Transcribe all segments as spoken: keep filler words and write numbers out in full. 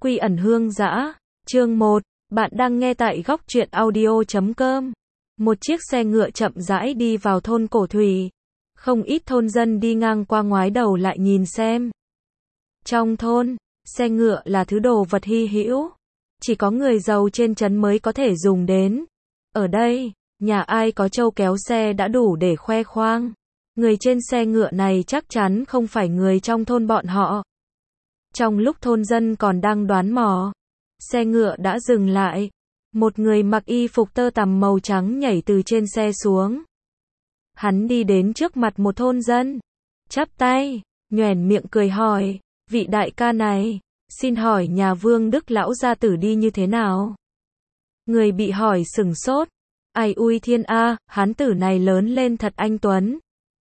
Quy ẩn hương dã, chương một, bạn đang nghe tại góc truyện audio chấm com. Một chiếc xe ngựa chậm rãi đi vào thôn Cổ Thủy. Không ít thôn dân đi ngang qua ngoái đầu lại nhìn xem. Trong thôn, xe ngựa là thứ đồ vật hy hữu. Chỉ có người giàu trên trấn mới có thể dùng đến. Ở đây, nhà ai có trâu kéo xe đã đủ để khoe khoang. Người trên xe ngựa này chắc chắn không phải người trong thôn bọn họ. Trong lúc thôn dân còn đang đoán mò, xe ngựa đã dừng lại. Một người mặc y phục tơ tằm màu trắng nhảy từ trên xe xuống. Hắn đi đến trước mặt một thôn dân, chắp tay, nhoẻn miệng cười hỏi, vị đại ca này, xin hỏi nhà Vương Đức lão gia tử đi như thế nào? Người bị hỏi sửng sốt, ai ui thiên a, hán tử này lớn lên thật anh tuấn.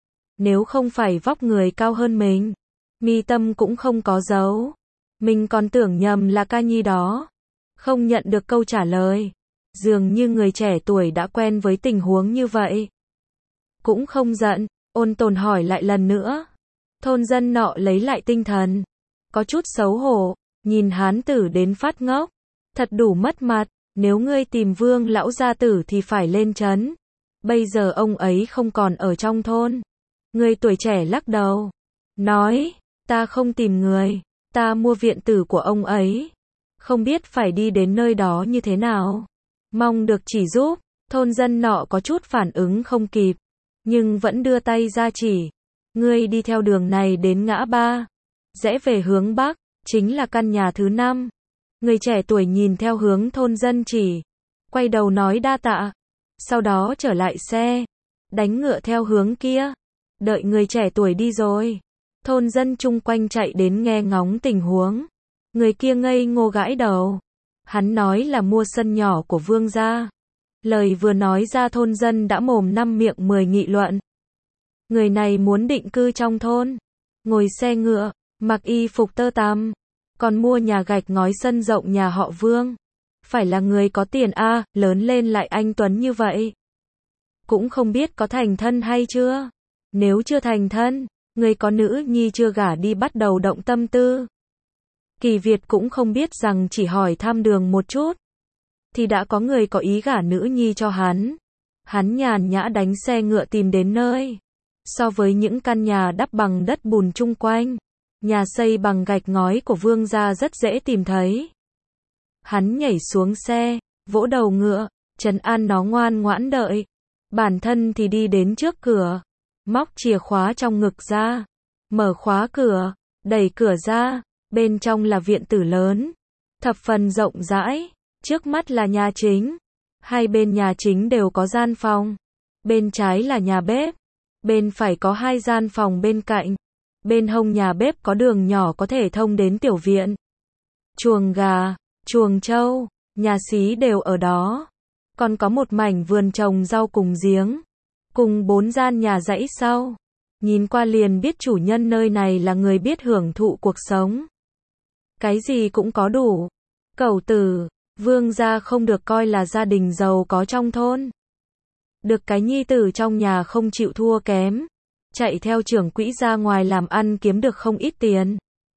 Nếu không phải vóc người cao hơn mình, mi tâm cũng không có dấu. Mình còn tưởng nhầm là ca nhi đó. Không nhận được câu trả lời. Dường như người trẻ tuổi đã quen với tình huống như vậy. Cũng không giận, ôn tồn hỏi lại lần nữa. Thôn dân nọ lấy lại tinh thần. Có chút xấu hổ, nhìn hán tử đến phát ngốc. Thật đủ mất mặt, nếu ngươi tìm Vương lão gia tử thì phải lên trấn. Bây giờ ông ấy không còn ở trong thôn. Người tuổi trẻ lắc đầu, nói, ta không tìm người, ta mua viện tử của ông ấy. Không biết phải đi đến nơi đó như thế nào. Mong được chỉ giúp. Thôn dân nọ có chút phản ứng không kịp, nhưng vẫn đưa tay ra chỉ. Ngươi đi theo đường này đến ngã ba, rẽ về hướng bắc, chính là căn nhà thứ năm. Người trẻ tuổi nhìn theo hướng thôn dân chỉ, quay đầu nói đa tạ, sau đó trở lại xe, đánh ngựa theo hướng kia. Đợi người trẻ tuổi đi rồi, thôn dân chung quanh chạy đến nghe ngóng tình huống. Người kia ngây ngô gãi đầu. Hắn nói là mua sân nhỏ của Vương gia. Lời vừa nói ra thôn dân đã mồm năm miệng mười nghị luận. Người này muốn định cư trong thôn, ngồi xe ngựa, mặc y phục tơ tằm, còn mua nhà gạch ngói sân rộng nhà họ Vương. Phải là người có tiền a, à, lớn lên lại anh tuấn như vậy. Cũng không biết có thành thân hay chưa. Nếu chưa thành thân, người có nữ nhi chưa gả đi bắt đầu động tâm tư. Kỳ Việt cũng không biết rằng chỉ hỏi thăm đường một chút, thì đã có người có ý gả nữ nhi cho hắn. Hắn nhàn nhã đánh xe ngựa tìm đến nơi. So với những căn nhà đắp bằng đất bùn chung quanh, nhà xây bằng gạch ngói của Vương gia rất dễ tìm thấy. Hắn nhảy xuống xe, vỗ đầu ngựa, trấn an nó ngoan ngoãn đợi. Bản thân thì đi đến trước cửa, móc chìa khóa trong ngực ra, mở khóa cửa, đẩy cửa ra. Bên trong là viện tử lớn, thập phần rộng rãi, trước mắt là nhà chính. Hai bên nhà chính đều có gian phòng. Bên trái là nhà bếp, bên phải có hai gian phòng bên cạnh. Bên hông nhà bếp có đường nhỏ có thể thông đến tiểu viện. Chuồng gà, chuồng trâu, nhà xí đều ở đó. Còn có một mảnh vườn trồng rau cùng giếng, cùng bốn gian nhà dãy sau. Nhìn qua liền biết chủ nhân nơi này là người biết hưởng thụ cuộc sống. Cái gì cũng có đủ. Cẩu tử, Vương gia không được coi là gia đình giàu có trong thôn. Được cái nhi tử trong nhà không chịu thua kém. Chạy theo trưởng quỹ ra ngoài làm ăn kiếm được không ít tiền.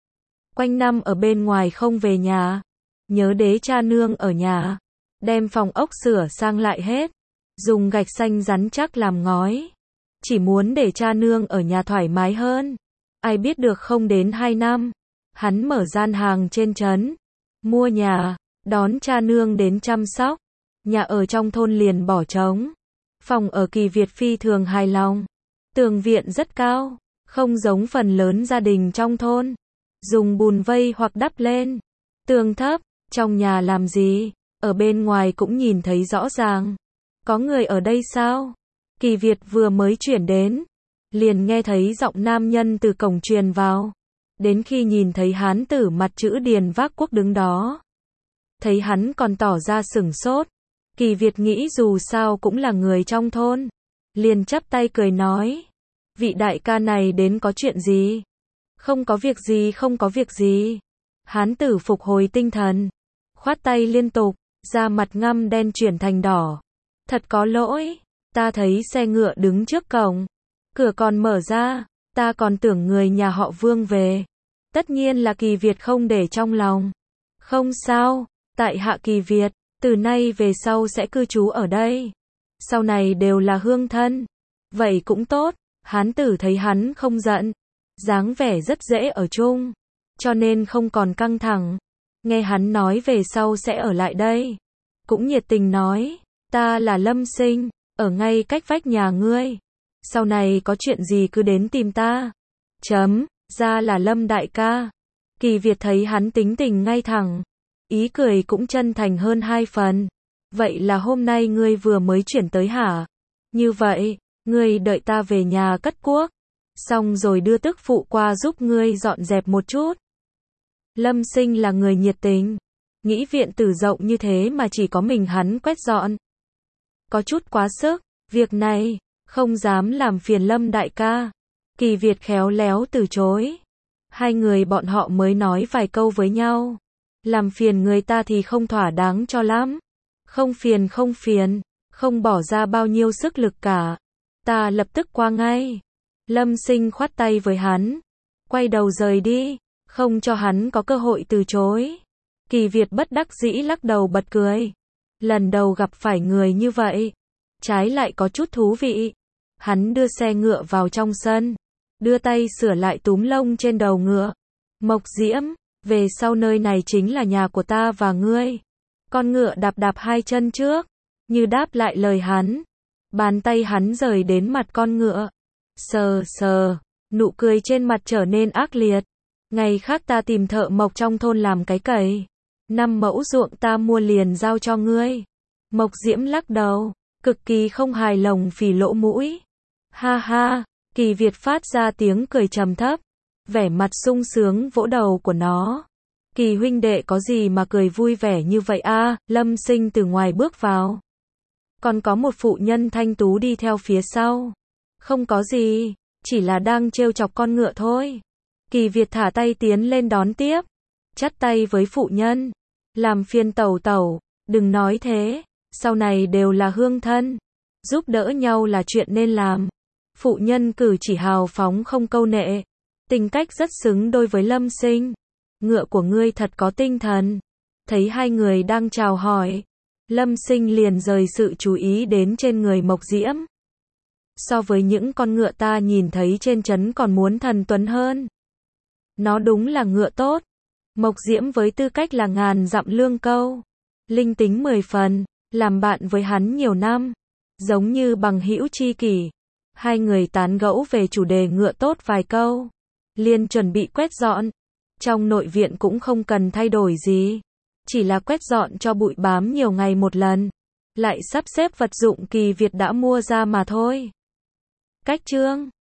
Quanh năm ở bên ngoài không về nhà. Nhớ đế cha nương ở nhà. Đem phòng ốc sửa sang lại hết. Dùng gạch xanh rắn chắc làm ngói. Chỉ muốn để cha nương ở nhà thoải mái hơn. Ai biết được không đến hai năm. Hắn mở gian hàng trên trấn, mua nhà, đón cha nương đến chăm sóc. Nhà ở trong thôn liền bỏ trống. Phòng ở Kỳ Việt phi thường hài lòng. Tường viện rất cao, không giống phần lớn gia đình trong thôn. Dùng bùn vây hoặc đắp lên. Tường thấp, trong nhà làm gì, ở bên ngoài cũng nhìn thấy rõ ràng. Có người ở đây sao? Kỳ Việt vừa mới chuyển đến, liền nghe thấy giọng nam nhân từ cổng truyền vào. Đến khi nhìn thấy hán tử mặt chữ Điền Vác Quốc đứng đó, thấy hắn còn tỏ ra sửng sốt. Kỳ Việt nghĩ dù sao cũng là người trong thôn, liền chắp tay cười nói, vị đại ca này đến có chuyện gì? Không có việc gì, không có việc gì. Hán tử phục hồi tinh thần, khoát tay liên tục, da mặt ngăm đen chuyển thành đỏ. Thật có lỗi, ta thấy xe ngựa đứng trước cổng, cửa còn mở ra, ta còn tưởng người nhà họ Vương về. Tất nhiên là Kỳ Việt không để trong lòng. Không sao, tại hạ Kỳ Việt, từ nay về sau sẽ cư trú ở đây. Sau này đều là hương thân. Vậy cũng tốt, hán tử thấy hắn không giận, dáng vẻ rất dễ ở chung, cho nên không còn căng thẳng. Nghe hắn nói về sau sẽ ở lại đây, cũng nhiệt tình nói, ta là Lâm Sinh, ở ngay cách vách nhà ngươi. Sau này có chuyện gì cứ đến tìm ta. Chấm, ra là Lâm đại ca. Kỳ Việt thấy hắn tính tình ngay thẳng, ý cười cũng chân thành hơn hai phần. Vậy là hôm nay ngươi vừa mới chuyển tới hả? Như vậy, ngươi đợi ta về nhà cất cuốc, xong rồi đưa tức phụ qua giúp ngươi dọn dẹp một chút. Lâm Sinh là người nhiệt tình, nghĩ viện tử rộng như thế mà chỉ có mình hắn quét dọn, có chút quá sức, việc này, không dám làm phiền Lâm đại ca. Kỳ Việt khéo léo từ chối. Hai người bọn họ mới nói vài câu với nhau. Làm phiền người ta thì không thỏa đáng cho lắm. Không phiền không phiền, không bỏ ra bao nhiêu sức lực cả. Ta lập tức qua ngay. Lâm Sinh khoát tay với hắn, quay đầu rời đi, không cho hắn có cơ hội từ chối. Kỳ Việt bất đắc dĩ lắc đầu bật cười. Lần đầu gặp phải người như vậy, trái lại có chút thú vị. Hắn đưa xe ngựa vào trong sân, đưa tay sửa lại túm lông trên đầu ngựa. Mộc Diễm, về sau nơi này chính là nhà của ta và ngươi. Con ngựa đạp đạp hai chân trước, như đáp lại lời hắn. Bàn tay hắn rời đến mặt con ngựa, sờ sờ, nụ cười trên mặt trở nên ác liệt. Ngày khác ta tìm thợ mộc trong thôn làm cái cày. Năm mẫu ruộng ta mua liền giao cho ngươi. Mộc Diễm lắc đầu, cực kỳ không hài lòng phì lỗ mũi. Ha ha, Kỳ Việt phát ra tiếng cười trầm thấp, vẻ mặt sung sướng vỗ đầu của nó. Kỳ huynh đệ có gì mà cười vui vẻ như vậy a? À? Lâm Sinh từ ngoài bước vào. Còn có một phụ nhân thanh tú đi theo phía sau. Không có gì, chỉ là đang trêu chọc con ngựa thôi. Kỳ Việt thả tay tiến lên đón tiếp, chắt tay với phụ nhân. Làm phiền tẩu tẩu, đừng nói thế, sau này đều là hương thân, giúp đỡ nhau là chuyện nên làm. Phụ nhân cử chỉ hào phóng không câu nệ, tính cách rất xứng đôi với Lâm Sinh. Ngựa của ngươi thật có tinh thần. Thấy hai người đang chào hỏi, Lâm Sinh liền rời sự chú ý đến trên người Mộc Diễm. So với những con ngựa ta nhìn thấy trên trấn còn muốn thần tuấn hơn. Nó đúng là ngựa tốt. Mộc Diễm với tư cách là ngàn dặm lương câu, linh tính mười phần, làm bạn với hắn nhiều năm, giống như bằng hữu tri kỷ. Hai người tán gẫu về chủ đề ngựa tốt vài câu, liền chuẩn bị quét dọn. Trong nội viện cũng không cần thay đổi gì, chỉ là quét dọn cho bụi bám nhiều ngày một lần, lại sắp xếp vật dụng Kỳ Việt đã mua ra mà thôi. Cách chương